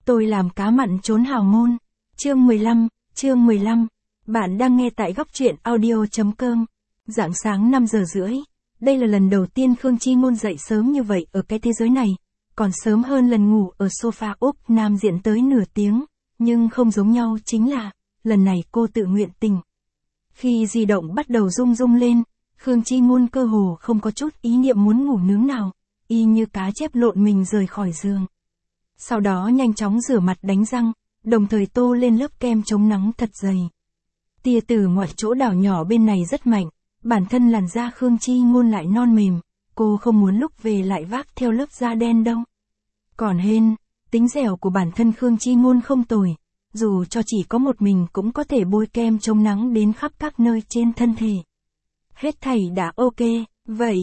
Tôi làm cá mặn trốn hào môn. Chương 15. Bạn đang nghe tại góc truyện audio.com. Rạng sáng 5 giờ rưỡi. Đây là lần đầu tiên Khương Chi Ngôn dậy sớm như vậy ở cái thế giới này. Còn sớm hơn lần ngủ ở sofa Úc Nam Diễn tới nửa tiếng. Nhưng không giống nhau chính là, lần này cô tự nguyện tỉnh. Khi di động bắt đầu rung rung lên, Khương Chi Ngôn cơ hồ không có chút ý niệm muốn ngủ nướng nào. Y như cá chép lộn mình rời khỏi giường. Sau đó nhanh chóng rửa mặt đánh răng, đồng thời tô lên lớp kem chống nắng thật dày. Tia từ ngoại chỗ đảo nhỏ bên này rất mạnh, bản thân làn da Khương Chi Ngôn lại non mềm, cô không muốn lúc về lại vác theo lớp da đen đâu. Còn hên, tính dẻo của bản thân Khương Chi Ngôn không tồi, dù cho chỉ có một mình cũng có thể bôi kem chống nắng đến khắp các nơi trên thân thể. Hết thảy đã ok, vậy,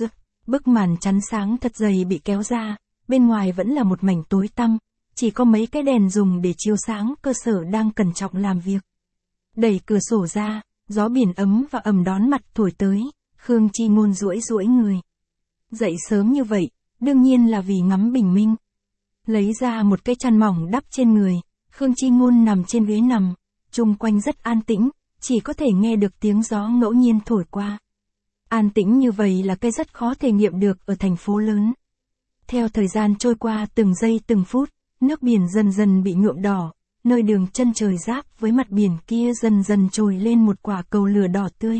bức màn chắn sáng thật dày bị kéo ra. Bên ngoài vẫn là một mảnh tối tăm, chỉ có mấy cái đèn dùng để chiếu sáng cơ sở đang cẩn trọng làm việc. Đẩy cửa sổ ra, gió biển ấm và ẩm đón mặt thổi tới, Khương Chi Ngôn duỗi người. Dậy sớm như vậy, đương nhiên là vì ngắm bình minh. Lấy ra một cái chăn mỏng đắp trên người, Khương Chi Ngôn nằm trên ghế nằm, chung quanh rất an tĩnh, chỉ có thể nghe được tiếng gió ngẫu nhiên thổi qua. An tĩnh như vậy là cái rất khó thể nghiệm được ở thành phố lớn. Theo thời gian trôi qua từng giây từng phút, nước biển dần dần bị nhuộm đỏ, nơi đường chân trời giáp với mặt biển kia dần dần trồi lên một quả cầu lửa đỏ tươi.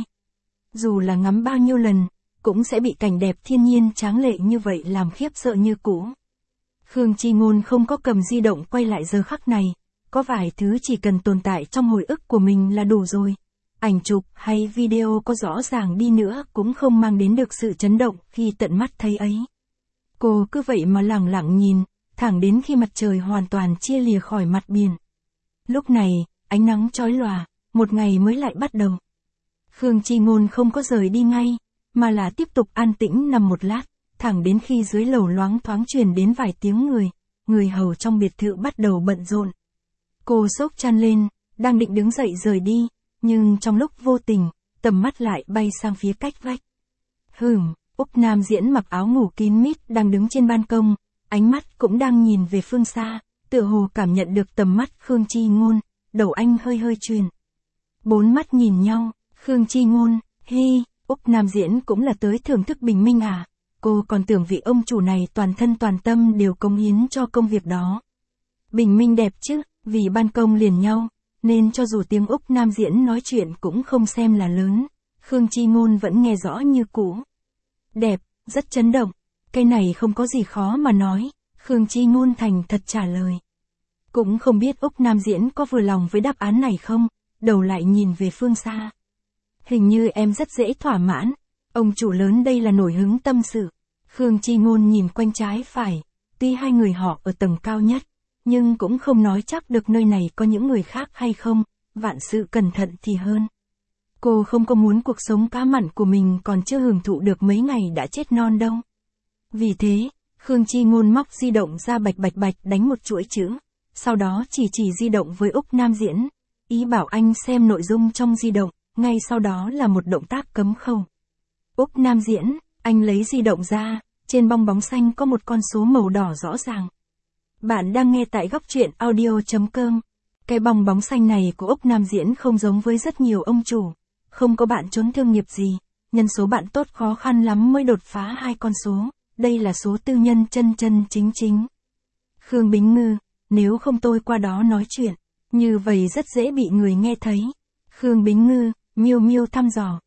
Dù là ngắm bao nhiêu lần, cũng sẽ bị cảnh đẹp thiên nhiên tráng lệ như vậy làm khiếp sợ như cũ. Khương Chi Ngôn không có cầm di động quay lại giờ khắc này, có vài thứ chỉ cần tồn tại trong hồi ức của mình là đủ rồi. Ảnh chụp hay video có rõ ràng đi nữa cũng không mang đến được sự chấn động khi tận mắt thấy ấy. Cô cứ vậy mà lẳng lặng nhìn, thẳng đến khi mặt trời hoàn toàn chia lìa khỏi mặt biển. Lúc này, ánh nắng chói lòa, một ngày mới lại bắt đầu. Khương Chi Ngôn không có rời đi ngay, mà là tiếp tục an tĩnh nằm một lát, thẳng đến khi dưới lầu loáng thoáng truyền đến vài tiếng người hầu trong biệt thự bắt đầu bận rộn. Cô xốc chăn lên, đang định đứng dậy rời đi, nhưng trong lúc vô tình, tầm mắt lại bay sang phía cách vách. Úc Nam Diễn mặc áo ngủ kín mít đang đứng trên ban công, ánh mắt cũng đang nhìn về phương xa, tựa hồ cảm nhận được tầm mắt Khương Chi Ngôn, đầu anh hơi chuyển. Bốn mắt nhìn nhau, Khương Chi Ngôn, Úc Nam Diễn cũng là tới thưởng thức bình minh à? Cô còn tưởng vị ông chủ này toàn thân toàn tâm đều cống hiến cho công việc đó. Bình minh đẹp chứ, vì ban công liền nhau, nên cho dù tiếng Úc Nam Diễn nói chuyện cũng không xem là lớn, Khương Chi Ngôn vẫn nghe rõ như cũ. Đẹp, rất chấn động, cái này không có gì khó mà nói, Khương Chi Ngôn thành thật trả lời. Cũng không biết Úc Nam Diễn có vừa lòng với đáp án này không, đầu lại nhìn về phương xa. Hình như em rất dễ thỏa mãn, ông chủ lớn đây là nổi hứng tâm sự. Khương Chi Ngôn nhìn quanh trái phải, tuy hai người họ ở tầng cao nhất, nhưng cũng không nói chắc được nơi này có những người khác hay không, vạn sự cẩn thận thì hơn. Cô không có muốn cuộc sống cá mặn của mình còn chưa hưởng thụ được mấy ngày đã chết non đâu. Vì thế, Khương Chi Ngôn móc di động ra bạch đánh một chuỗi chữ, sau đó chỉ di động với Úc Nam Diễn, ý bảo anh xem nội dung trong di động, ngay sau đó là một động tác cấm khẩu. Úc Nam Diễn, anh lấy di động ra, trên bong bóng xanh có một con số màu đỏ rõ ràng. Bạn đang nghe tại góc truyện audio.com. Cái bong bóng xanh này của Úc Nam Diễn không giống với rất nhiều ông chủ. Không có bạn trốn thương nghiệp gì, nhân số bạn tốt khó khăn lắm mới đột phá 2 con số, đây là số tư nhân chân chính. Khương Bính Ngư, nếu không tôi qua đó nói chuyện, như vậy rất dễ bị người nghe thấy. Khương Bính Ngư, Miu thăm dò.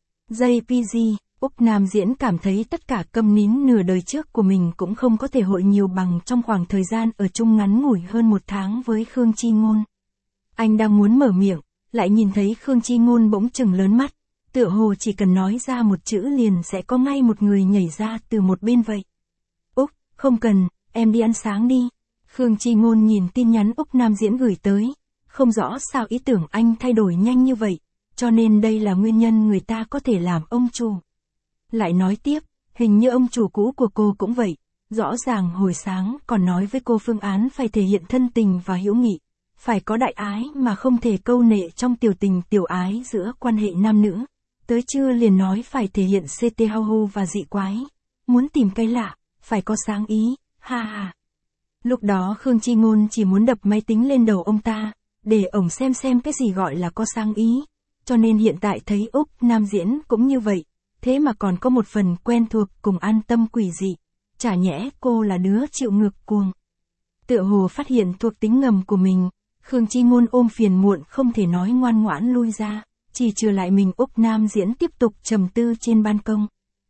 JPG, Úc Nam Diễn cảm thấy tất cả câm nín nửa đời trước của mình cũng không có thể hội nhiều bằng trong khoảng thời gian ở chung ngắn ngủi hơn 1 tháng với Khương Chi Ngôn. Anh đang muốn mở miệng, lại nhìn thấy Khương Chi Ngôn bỗng chừng lớn mắt. Tựa hồ chỉ cần nói ra một chữ liền sẽ có ngay một người nhảy ra từ một bên vậy. Úc, không cần, em đi ăn sáng đi. Khương Chi Ngôn nhìn tin nhắn Úc Nam Diễn gửi tới, không rõ sao ý tưởng anh thay đổi nhanh như vậy, cho nên đây là nguyên nhân người ta có thể làm ông chủ. Lại nói tiếp, hình như ông chủ cũ của cô cũng vậy, rõ ràng hồi sáng còn nói với cô phương án phải thể hiện thân tình và hữu nghị, phải có đại ái mà không thể câu nệ trong tiểu tình tiểu ái giữa quan hệ nam nữ. Tới trưa liền nói phải thể hiện CT hao hô và dị quái, muốn tìm cái lạ, phải có sáng ý, ha ha. Lúc đó Khương Chi Ngôn chỉ muốn đập máy tính lên đầu ông ta, để ổng xem cái gì gọi là có sáng ý. Cho nên hiện tại thấy Úc Nam diễn cũng như vậy, thế mà còn có một phần quen thuộc cùng an tâm quỷ dị. Chả nhẽ cô là đứa chịu ngược cuồng. Tựa hồ phát hiện thuộc tính ngầm của mình, Khương Chi Ngôn ôm phiền muộn không thể nói ngoan ngoãn lui ra, chỉ trừ lại mình Úc Nam diễn tiếp tục trầm tư trên ban công.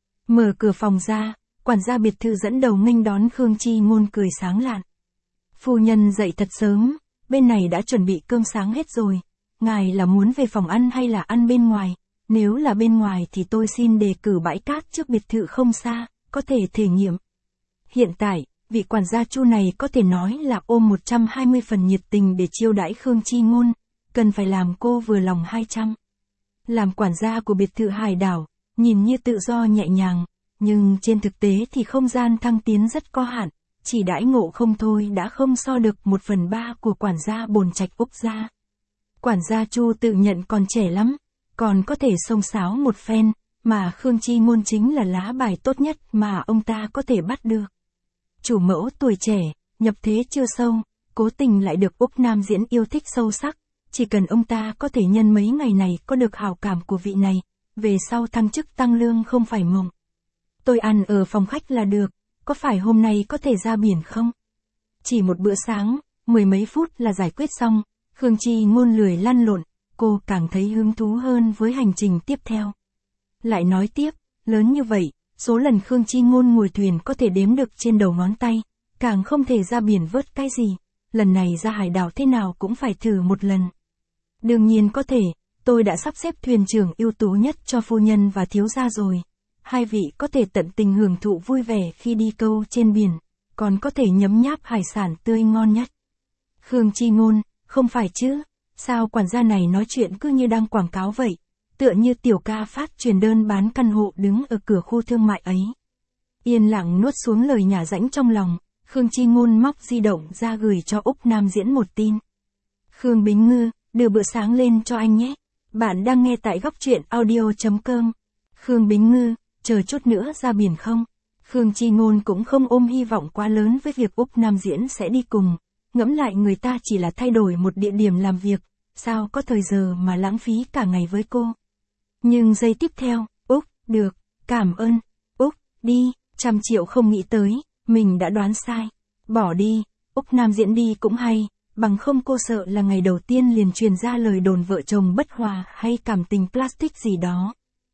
Mở cửa phòng ra, quản gia biệt thự dẫn đầu nghênh đón Khương Chi Ngôn cười sáng lạn. Phu nhân dậy thật sớm, bên này đã chuẩn bị cơm sáng hết rồi. Ngài là muốn về phòng ăn hay là ăn bên ngoài? Nếu là bên ngoài thì tôi xin đề cử bãi cát trước biệt thự không xa, có thể thể nghiệm. Hiện tại, vị quản gia Chu này có thể nói là ôm 120 phần nhiệt tình để chiêu đãi Khương Chi Ngôn, cần phải làm cô vừa lòng 200. Làm quản gia của biệt thự hải đảo, nhìn như tự do nhẹ nhàng, nhưng trên thực tế thì không gian thăng tiến rất có hạn, chỉ đãi ngộ không thôi đã không so được 1/3 của quản gia bồn trạch Úc gia. Quản gia Chu tự nhận còn trẻ lắm, còn có thể xông xáo một phen, mà Khương Chi Ngôn chính là lá bài tốt nhất mà ông ta có thể bắt được. Chủ mẫu tuổi trẻ, nhập thế chưa sâu, cố tình lại được Úc Nam diễn yêu thích sâu sắc, chỉ cần ông ta có thể nhân mấy ngày này có được hảo cảm của vị này, về sau thăng chức tăng lương không phải mộng. Tôi ăn ở phòng khách là được, có phải hôm nay có thể ra biển không? Chỉ một bữa sáng, 10 mấy phút là giải quyết xong, Khương Chi Ngôn lười lăn lộn, cô càng thấy hứng thú hơn với hành trình tiếp theo. Lại nói tiếp, lớn như vậy, số lần Khương Chi Ngôn ngồi thuyền có thể đếm được trên đầu ngón tay, càng không thể ra biển vớt cái gì, lần này ra hải đảo thế nào cũng phải thử một lần. Đương nhiên có thể, tôi đã sắp xếp thuyền trưởng ưu tú nhất cho phu nhân và thiếu gia rồi. Hai vị có thể tận tình hưởng thụ vui vẻ khi đi câu trên biển, còn có thể nhấm nháp hải sản tươi ngon nhất. Khương Chi Ngôn, không phải chứ, sao quản gia này nói chuyện cứ như đang quảng cáo vậy, tựa như tiểu ca phát truyền đơn bán căn hộ đứng ở cửa khu thương mại ấy. Yên lặng nuốt xuống lời nhả rãnh trong lòng, Khương Chi Ngôn móc di động ra gửi cho Úc Nam diễn một tin. Khương Bính Ngư, đưa bữa sáng lên cho anh nhé. Bạn đang nghe tại góc truyện audio.com. Khương Bính Ngư, chờ chút nữa ra biển không? Khương Chi Ngôn cũng không ôm hy vọng quá lớn với việc Úc Nam diễn sẽ đi cùng. Ngẫm lại người ta chỉ là thay đổi một địa điểm làm việc, sao có thời giờ mà lãng phí cả ngày với cô. Nhưng giây tiếp theo, Úc, được, cảm ơn, Úc, đi, 100 triệu không nghĩ tới, mình đã đoán sai. Bỏ đi, Úc Nam diễn đi cũng hay, bằng không cô sợ là ngày đầu tiên liền truyền ra lời đồn vợ chồng bất hòa hay cảm tình plastic gì đó.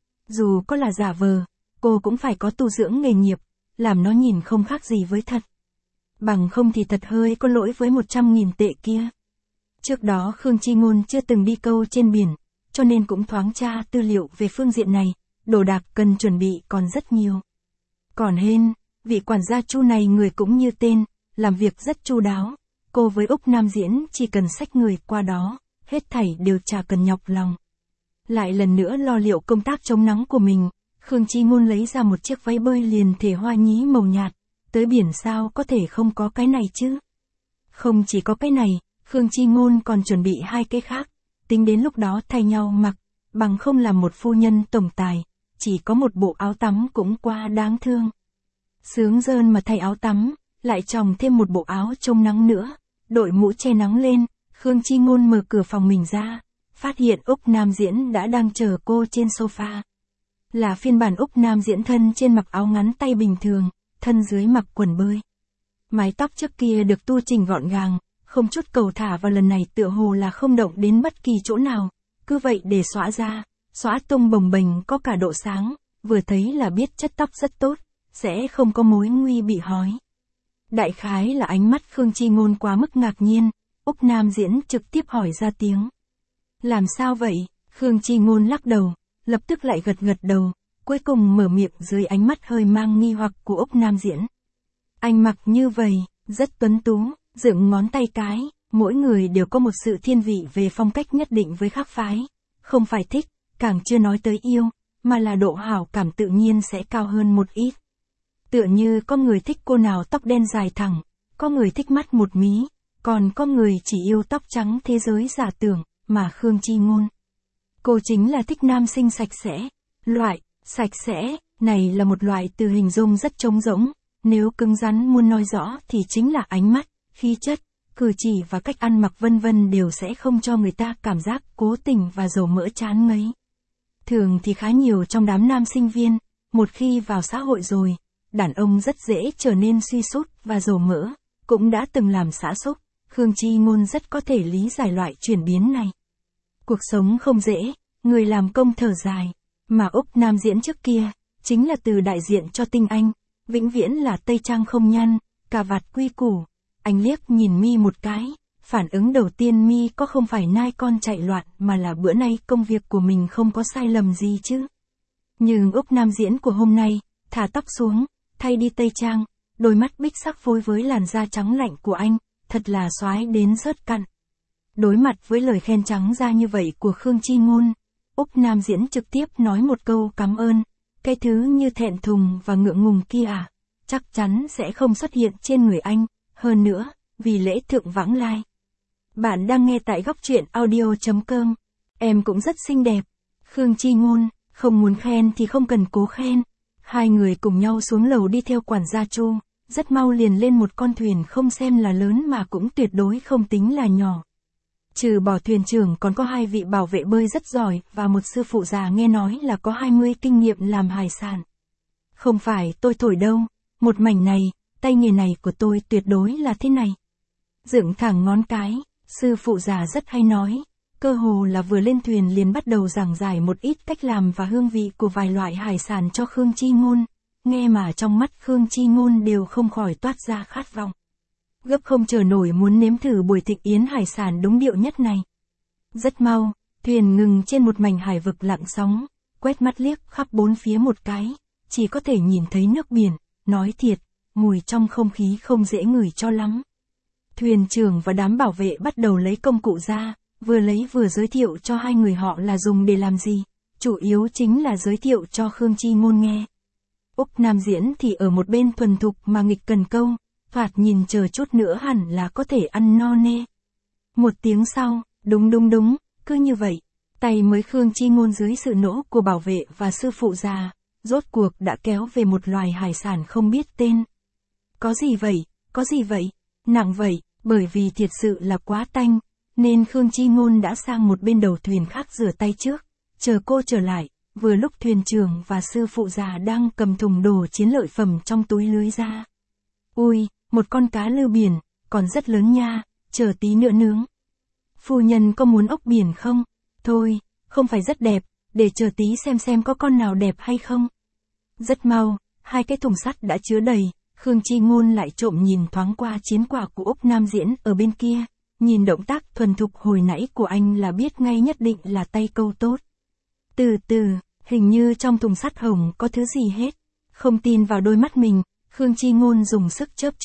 Dù có là giả vờ, cô cũng phải có tu dưỡng nghề nghiệp, làm nó nhìn không khác gì với thật. Bằng không thì thật hơi có lỗi với 100.000 tệ kia. Trước đó Khương Chi Ngôn chưa từng đi câu trên biển, cho nên cũng thoáng tra tư liệu về phương diện này, đồ đạc cần chuẩn bị còn rất nhiều. Còn hên, vị quản gia Chu này người cũng như tên, làm việc rất chu đáo, cô với Úc Nam diễn chỉ cần xách người qua đó, hết thảy đều chả cần nhọc lòng. Lại lần nữa lo liệu công tác chống nắng của mình, Khương Chi Ngôn lấy ra một chiếc váy bơi liền thể hoa nhí màu nhạt, tới biển sao có thể không có cái này chứ. Không chỉ có cái này, Khương Chi Ngôn còn chuẩn bị 2 cái khác, tính đến lúc đó thay nhau mặc, bằng không làm một phu nhân tổng tài, chỉ có một bộ áo tắm cũng quá đáng thương. Sướng rơn mà thay áo tắm, lại chồng thêm một bộ áo chống nắng nữa, đội mũ che nắng lên, Khương Chi Ngôn mở cửa phòng mình ra, phát hiện Úc Nam diễn đã đang chờ cô trên sofa. Là phiên bản Úc Nam diễn thân trên mặc áo ngắn tay bình thường, thân dưới mặc quần bơi. Mái tóc trước kia được tu chỉnh gọn gàng, không chút cầu thả và lần này tựa hồ là không động đến bất kỳ chỗ nào, cứ vậy để xõa ra, xõa tung bồng bềnh có cả độ sáng, vừa thấy là biết chất tóc rất tốt, sẽ không có mối nguy bị hói. Đại khái là ánh mắt Khương Chi Ngôn quá mức ngạc nhiên, Úc Nam diễn trực tiếp hỏi ra tiếng. Làm sao vậy? Khương Chi Ngôn lắc đầu, lập tức lại gật đầu, cuối cùng mở miệng dưới ánh mắt hơi mang nghi hoặc của Úc Nam diễn. Anh mặc như vậy, rất tuấn tú, dựng ngón tay cái, mỗi người đều có một sự thiên vị về phong cách nhất định với khác phái, không phải thích, càng chưa nói tới yêu, mà là độ hảo cảm tự nhiên sẽ cao hơn một ít. Tựa như có người thích cô nào tóc đen dài thẳng, có người thích mắt một mí, còn có người chỉ yêu tóc trắng thế giới giả tưởng, mà Khương Chi Ngôn. Cô chính là thích nam sinh sạch sẽ. Loại, sạch sẽ, này là một loại từ hình dung rất trống rỗng, Nếu cứng rắn muốn nói rõ thì chính là ánh mắt, khí chất, cử chỉ và cách ăn mặc vân vân đều sẽ không cho người ta cảm giác cố tình và dầu mỡ chán ngấy. Thường thì khá nhiều trong đám nam sinh viên, một khi vào xã hội rồi, đàn ông rất dễ trở nên suy sút và dầu mỡ, cũng đã từng làm xã xúc, Khương Chi Ngôn rất có thể lý giải loại chuyển biến này. Cuộc sống không dễ, người làm công thở dài, mà Úc Nam Diễn trước kia, chính là từ đại diện cho tinh anh, vĩnh viễn là tây trang không nhăn, cà vạt quy củ. Anh liếc nhìn mi một cái, phản ứng đầu tiên mi có không phải nai con chạy loạn mà là bữa nay công việc của mình không có sai lầm gì chứ. Nhưng Úc Nam Diễn của hôm nay, thả tóc xuống, thay đi tây trang, đôi mắt bích sắc phối với làn da trắng lạnh của anh, thật là soái đến rớt cặn. Đối mặt với lời khen trắng da như vậy của Khương Chi Ngôn, Úc Nam Diễn trực tiếp nói một câu cảm ơn, cái thứ như thẹn thùng và ngượng ngùng kia chắc chắn sẽ không xuất hiện trên người anh, hơn nữa, vì lễ thượng vãng lai. Bạn đang nghe tại góc truyện audio.com, em cũng rất xinh đẹp. Khương Chi Ngôn, không muốn khen thì không cần cố khen. Hai người cùng nhau xuống lầu đi theo quản gia Chu, rất mau liền lên một con thuyền không xem là lớn mà cũng tuyệt đối không tính là nhỏ. Trừ bỏ thuyền trưởng còn có 2 vị bảo vệ bơi rất giỏi và một sư phụ già nghe nói là có 20 kinh nghiệm làm hải sản. Không phải tôi thổi đâu, một mảnh này, tay nghề này của tôi tuyệt đối là thế này. Dựng thẳng ngón cái, sư phụ già rất hay nói, cơ hồ là vừa lên thuyền liền bắt đầu giảng giải một ít cách làm và hương vị của vài loại hải sản cho Khương Chi Ngôn, nghe mà trong mắt Khương Chi Ngôn đều không khỏi toát ra khát vọng. Gấp không chờ nổi muốn nếm thử buổi thịnh yến hải sản đúng điệu nhất này. Rất mau, thuyền ngừng trên một mảnh hải vực lặng sóng, quét mắt liếc khắp bốn phía một cái, chỉ có thể nhìn thấy nước biển, nói thiệt, mùi trong không khí không dễ ngửi cho lắm. Thuyền trưởng và đám bảo vệ bắt đầu lấy công cụ ra, vừa lấy vừa giới thiệu cho hai người họ là dùng để làm gì, chủ yếu chính là giới thiệu cho Khương Chi Ngôn nghe. Úc Nam Diễn thì ở một bên thuần thục mà nghịch cần câu, thoạt nhìn chờ chút nữa hẳn là có thể ăn no nê. Một tiếng sau, đúng, cứ như vậy, tay mới Khương Chi Ngôn dưới sự nỗ của bảo vệ và sư phụ già, rốt cuộc đã kéo về một loài hải sản không biết tên. Có gì vậy, nặng vậy, bởi vì thiệt sự là quá tanh, nên Khương Chi Ngôn đã sang một bên đầu thuyền khác rửa tay trước, chờ cô trở lại, vừa lúc thuyền trưởng và sư phụ già đang cầm thùng đồ chiến lợi phẩm trong túi lưới ra. Ui, một con cá lư biển, còn rất lớn nha, chờ tí nữa nướng. Phu nhân có muốn ốc biển không? Thôi, không phải rất đẹp, để chờ tí xem có con nào đẹp hay không. Rất mau, 2 cái thùng sắt đã chứa đầy, Khương Chi Ngôn lại trộm nhìn thoáng qua chiến quả của Úc Nam Diễn ở bên kia, nhìn động tác thuần thục hồi nãy của anh là biết ngay nhất định là tay câu tốt. Từ từ, hình như trong thùng sắt hồng có thứ gì hết, không tin vào đôi mắt mình, Khương Chi Ngôn dùng sức chớp.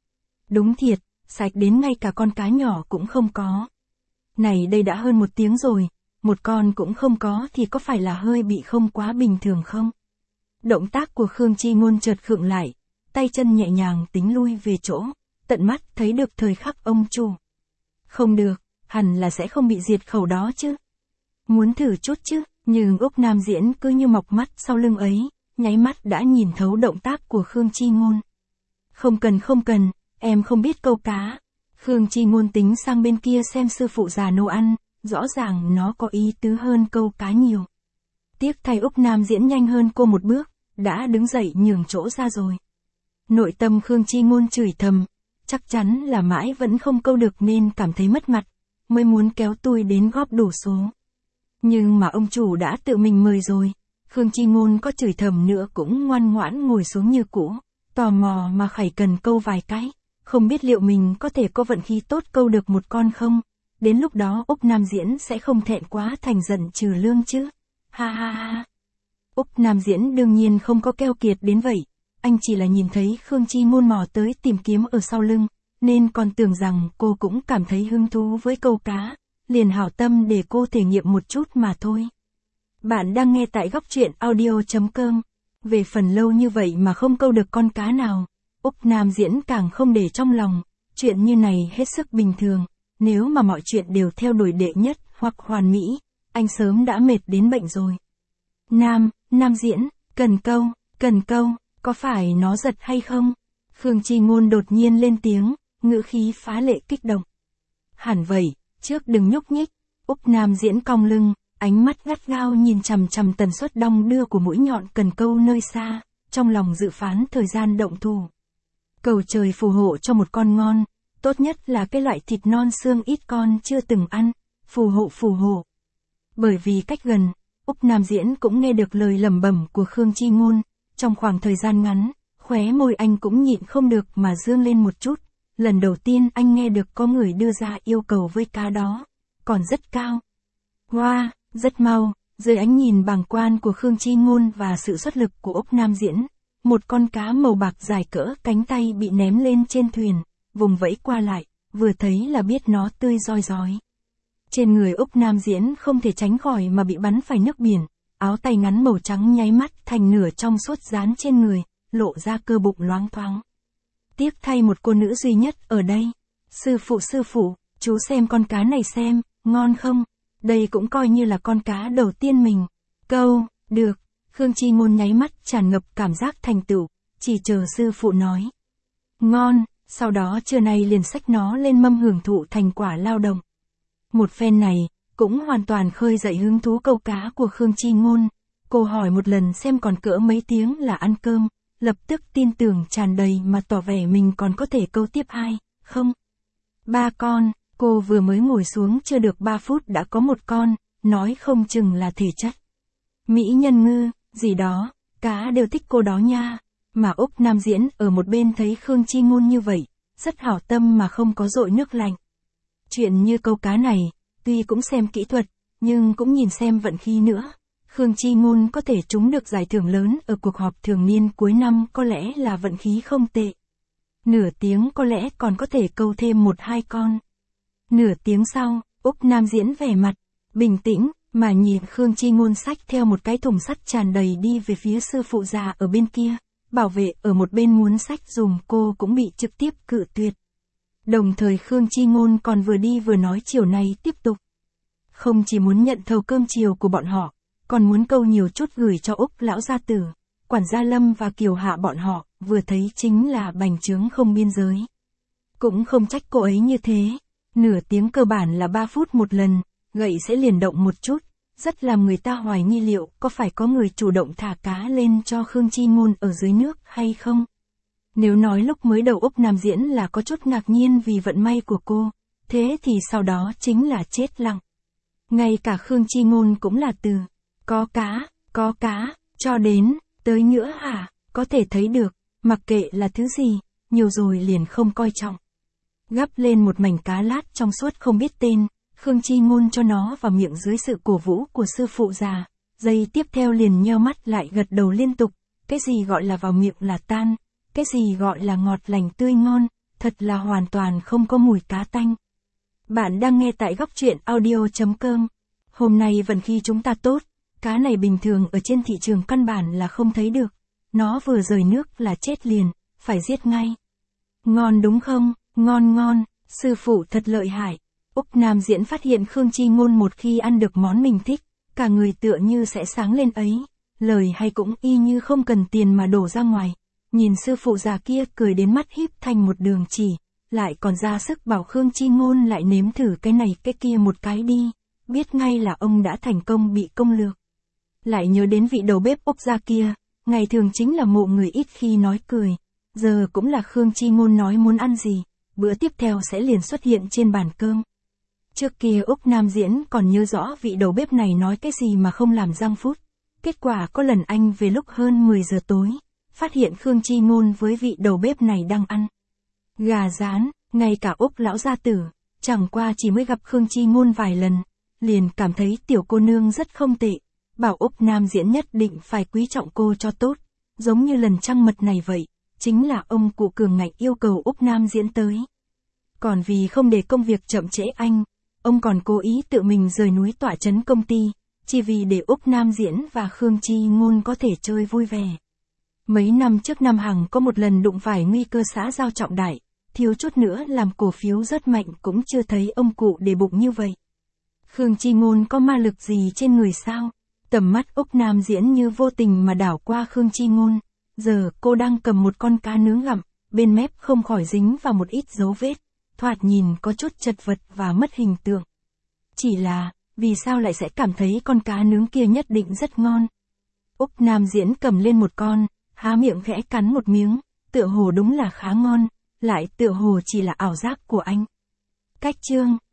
Đúng thiệt, sạch đến ngay cả con cá nhỏ cũng không có. Này đây đã hơn 1 tiếng rồi, một con cũng không có thì có phải là hơi bị không quá bình thường không? Động tác của Khương Chi Ngôn chợt khựng lại, tay chân nhẹ nhàng tính lui về chỗ, tận mắt thấy được thời khắc ông chủ. Không được, hẳn là sẽ không bị diệt khẩu đó chứ. Muốn thử chút chứ, nhưng Úc Nam Diễn cứ như mọc mắt sau lưng ấy, nháy mắt đã nhìn thấu động tác của Khương Chi Ngôn. Không cần, em không biết câu cá. Khương Chi Ngôn tính sang bên kia xem sư phụ già nấu ăn, rõ ràng nó có ý tứ hơn câu cá nhiều. Tiếc thay Úc Nam Diễn nhanh hơn cô một bước, đã đứng dậy nhường chỗ ra rồi. Nội tâm Khương Chi Ngôn chửi thầm, chắc chắn là mãi vẫn không câu được nên cảm thấy mất mặt, mới muốn kéo tôi đến góp đủ số. Nhưng mà ông chủ đã tự mình mời rồi, Khương Chi Ngôn có chửi thầm nữa cũng ngoan ngoãn ngồi xuống như cũ, tò mò mà khẩy cần câu vài cái, không biết liệu mình có thể có vận khí tốt câu được một con không, đến lúc đó Úc Nam Diễn sẽ không thẹn quá thành giận trừ lương chứ, ha. Úc Nam Diễn đương nhiên không có keo kiệt đến vậy, anh chỉ là nhìn thấy Khương Chi Ngôn mò tới tìm kiếm ở sau lưng, nên còn tưởng rằng cô cũng cảm thấy hứng thú với câu cá, liền hảo tâm để cô thể nghiệm một chút mà thôi. Bạn đang nghe tại góc truyện audio.com. Về phần lâu như vậy mà không câu được con cá nào, Úc Nam Diễn càng không để trong lòng, chuyện như này hết sức bình thường, nếu mà mọi chuyện đều theo đuổi đệ nhất hoặc hoàn mỹ, anh sớm đã mệt đến bệnh rồi. Nam Diễn, cần câu, có phải nó giật hay không? Khương Chi Ngôn đột nhiên lên tiếng, ngữ khí phá lệ kích động. Hẳn vậy, trước đừng nhúc nhích. Úc Nam Diễn cong lưng, ánh mắt gắt gao nhìn chằm chằm tần suất đong đưa của mũi nhọn cần câu nơi xa, trong lòng dự phán thời gian động thủ. Cầu trời phù hộ cho một con ngon, tốt nhất là cái loại thịt non xương ít con chưa từng ăn, phù hộ phù hộ. Bởi vì cách gần, Úc Nam Diễn cũng nghe được lời lẩm bẩm của Khương Chi Ngôn, trong khoảng thời gian ngắn, khóe môi anh cũng nhịn không được mà dương lên một chút. Lần đầu tiên anh nghe được có người đưa ra yêu cầu với cá đó, còn rất cao. Wow, rất mau, dưới ánh nhìn bàng quan của Khương Chi Ngôn và sự xuất lực của Úc Nam Diễn, một con cá màu bạc dài cỡ cánh tay bị ném lên trên thuyền, vùng vẫy qua lại, vừa thấy là biết nó tươi rói rói. Trên người Úc Nam Diễn không thể tránh khỏi mà bị bắn phải nước biển, áo tay ngắn màu trắng nháy mắt thành nửa trong suốt dán trên người, lộ ra cơ bụng loáng thoáng. Tiếc thay một cô nữ duy nhất ở đây. Sư phụ, chú xem con cá này xem, ngon không? Đây cũng coi như là con cá đầu tiên mình. Câu, được. Khương Chi Ngôn nháy mắt tràn ngập cảm giác thành tựu, chỉ chờ sư phụ nói. Ngon, sau đó trưa nay liền xách nó lên mâm hưởng thụ thành quả lao động. Một phen này, cũng hoàn toàn khơi dậy hứng thú câu cá của Khương Chi Ngôn. Cô hỏi một lần xem còn cỡ mấy tiếng là ăn cơm, lập tức tin tưởng tràn đầy mà tỏ vẻ mình còn có thể câu tiếp 2, không? 3 con, cô vừa mới ngồi xuống chưa được 3 phút đã có một con, nói không chừng là thể chất. Mỹ nhân ngư, gì đó, cá đều thích cô đó nha. Mà Úc Nam Diễn ở một bên thấy Khương Chi Ngôn như vậy, rất hảo tâm mà không có dội nước lạnh. Chuyện như câu cá này, tuy cũng xem kỹ thuật, nhưng cũng nhìn xem vận khí nữa. Khương Chi Ngôn có thể trúng được giải thưởng lớn ở cuộc họp thường niên cuối năm có lẽ là vận khí không tệ. Nửa tiếng có lẽ còn có thể câu thêm 1-2 con. Nửa tiếng sau, Úc Nam Diễn vẻ mặt bình tĩnh mà nhìn Khương Chi Ngôn xách theo một cái thùng sắt tràn đầy đi về phía sư phụ già ở bên kia. Bảo vệ ở một bên muốn xách dùm cô cũng bị trực tiếp cự tuyệt. Đồng thời Khương Chi Ngôn còn vừa đi vừa nói chiều nay tiếp tục. Không chỉ muốn nhận thầu cơm chiều của bọn họ, còn muốn câu nhiều chút gửi cho Úc lão gia tử, quản gia Lâm và Kiều Hạ bọn họ, vừa thấy chính là bành trướng không biên giới. Cũng không trách cô ấy như thế, nửa tiếng cơ bản là 3 phút một lần, gậy sẽ liền động một chút, rất làm người ta hoài nghi liệu có phải có người chủ động thả cá lên cho Khương Chi Ngôn ở dưới nước hay không. Nếu nói lúc mới đầu Úc Nam Diễn là có chút ngạc nhiên vì vận may của cô, thế thì sau đó chính là chết lặng. Ngay cả Khương Chi Ngôn cũng là từ có cá, cho đến, tới nữa hả, có thể thấy được, mặc kệ là thứ gì, nhiều rồi liền không coi trọng. Gắp lên một mảnh cá lát trong suốt không biết tên, Khương Chi Ngôn cho nó vào miệng dưới sự cổ vũ của sư phụ già, giây tiếp theo liền nheo mắt lại gật đầu liên tục, cái gì gọi là vào miệng là tan, cái gì gọi là ngọt lành tươi ngon, thật là hoàn toàn không có mùi cá tanh. Bạn đang nghe tại góc truyện audio.com. Hôm nay vận khí chúng ta tốt, cá này bình thường ở trên thị trường căn bản là không thấy được, nó vừa rời nước là chết liền, phải giết ngay. Ngon đúng không, ngon, sư phụ thật lợi hại. Úc Nam Diễn phát hiện Khương Chi Ngôn một khi ăn được món mình thích, cả người tựa như sẽ sáng lên ấy, lời hay cũng y như không cần tiền mà đổ ra ngoài. Nhìn sư phụ già kia cười đến mắt híp thành một đường chỉ, lại còn ra sức bảo Khương Chi Ngôn lại nếm thử cái này cái kia một cái đi, biết ngay là ông đã thành công bị công lược. Lại nhớ đến vị đầu bếp Úc gia kia, ngày thường chính là mộ người ít khi nói cười, giờ cũng là Khương Chi Ngôn nói muốn ăn gì, bữa tiếp theo sẽ liền xuất hiện trên bàn cơm. Trước kia Úc Nam Diễn còn nhớ rõ vị đầu bếp này nói cái gì mà không làm răng phút. Kết quả có lần anh về lúc hơn 10 giờ tối, phát hiện Khương Chi Ngôn với vị đầu bếp này đang ăn gà rán, ngay cả Úc lão gia tử, chẳng qua chỉ mới gặp Khương Chi Ngôn vài lần, liền cảm thấy tiểu cô nương rất không tệ, bảo Úc Nam Diễn nhất định phải quý trọng cô cho tốt, giống như lần trăng mật này vậy, chính là ông cụ cường ngạnh yêu cầu Úc Nam Diễn tới. Còn vì không để công việc chậm trễ anh, ông còn cố ý tự mình rời núi tọa trấn công ty, chỉ vì để Úc Nam Diễn và Khương Chi Ngôn có thể chơi vui vẻ. Mấy năm trước Nam Hằng có một lần đụng phải nguy cơ xã giao trọng đại, thiếu chút nữa làm cổ phiếu rất mạnh cũng chưa thấy ông cụ để bụng như vậy. Khương Chi Ngôn có ma lực gì trên người sao? Tầm mắt Úc Nam Diễn như vô tình mà đảo qua Khương Chi Ngôn, giờ cô đang cầm một con cá nướng gặm, bên mép không khỏi dính vào một ít dấu vết, thoạt nhìn có chút chật vật và mất hình tượng. Chỉ là, vì sao lại sẽ cảm thấy con cá nướng kia nhất định rất ngon? Úc Nam Diễn cầm lên một con, há miệng khẽ cắn một miếng, tựa hồ đúng là khá ngon, lại tựa hồ chỉ là ảo giác của anh. Cách chương